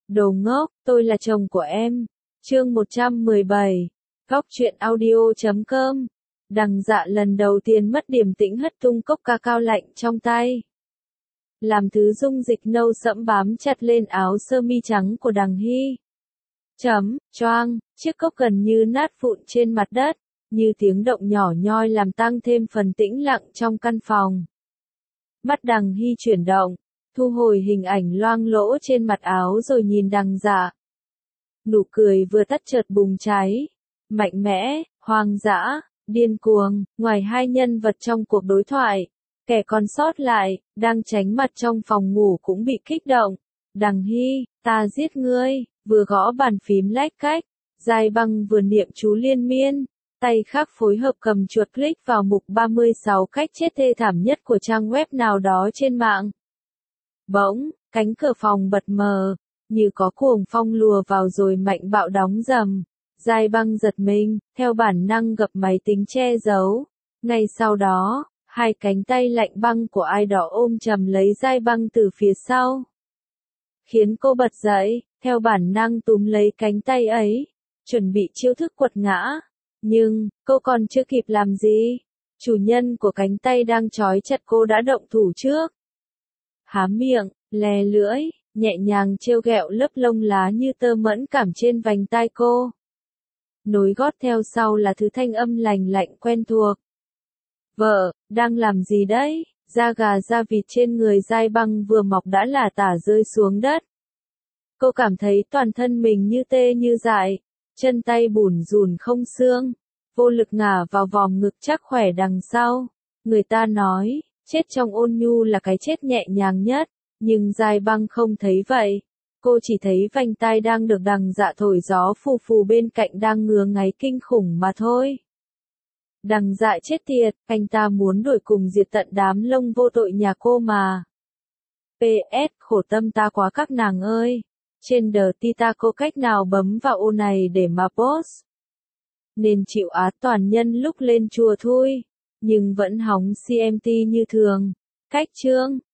Đồ ngốc, tôi là chồng của em. Chương 117. Góc truyện audio.com. Đằng Dạ lần đầu tiên mất điềm tĩnh hất tung cốc ca cao lạnh trong tay. Làm thứ dung dịch nâu sẫm bám chặt lên áo sơ mi trắng của Đằng Hy. Choang, chiếc cốc gần như nát vụn trên mặt đất, như tiếng động nhỏ nhoi làm tăng thêm phần tĩnh lặng trong căn phòng. Mắt Đằng Hy chuyển động, thu hồi hình ảnh loang lỗ trên mặt áo rồi nhìn Đằng Dạ. Nụ cười vừa tắt chợt bùng cháy, mạnh mẽ, hoang dã, điên cuồng. Ngoài hai nhân vật trong cuộc đối thoại, kẻ còn sót lại, đang tránh mặt trong phòng ngủ cũng bị kích động. Đằng Hy, ta giết ngươi, vừa gõ bàn phím lách cách, Giai Băng vừa niệm chú liên miên, tay khác phối hợp cầm chuột click vào mục 36 cách chết thê thảm nhất của trang web nào đó trên mạng. Bỗng, cánh cửa phòng bật mở, như có cuồng phong lùa vào rồi mạnh bạo đóng rầm. Giai Băng giật mình, theo bản năng gập máy tính che giấu. Ngay sau đó, hai cánh tay lạnh băng của ai đó ôm chầm lấy Giai Băng từ phía sau, khiến cô bật dậy, theo bản năng túm lấy cánh tay ấy, chuẩn bị chiêu thức quật ngã. Nhưng, cô còn chưa kịp làm gì, chủ nhân của cánh tay đang trói chặt cô đã động thủ trước. Há miệng, lè lưỡi, nhẹ nhàng trêu ghẹo lớp lông lá như tơ mẫn cảm trên vành tai cô. Nối gót theo sau là thứ thanh âm lành lạnh quen thuộc. Vợ, đang làm gì đấy? Da gà da vịt trên người Giai Băng vừa mọc đã lả tả rơi xuống đất. Cô cảm thấy toàn thân mình như tê như dại, chân tay bủn rủn không xương, vô lực ngả vào vòng ngực chắc khỏe đằng sau. Người ta nói, chết trong ôn nhu là cái chết nhẹ nhàng nhất, nhưng Giai Băng không thấy vậy. Cô chỉ thấy vành tai đang được Đằng Dạ thổi gió phù phù bên cạnh đang ngứa ngáy kinh khủng mà thôi. Đằng Dạ chết tiệt, anh ta muốn đuổi cùng diệt tận đám lông vô tội nhà cô mà. PS, khổ tâm ta quá các nàng ơi. Trên đờ ti ta có cách nào bấm vào ô này để mà post. Nên chịu át toàn nhân lúc lên chùa thôi, nhưng vẫn hóng CMT như thường. Cách chương,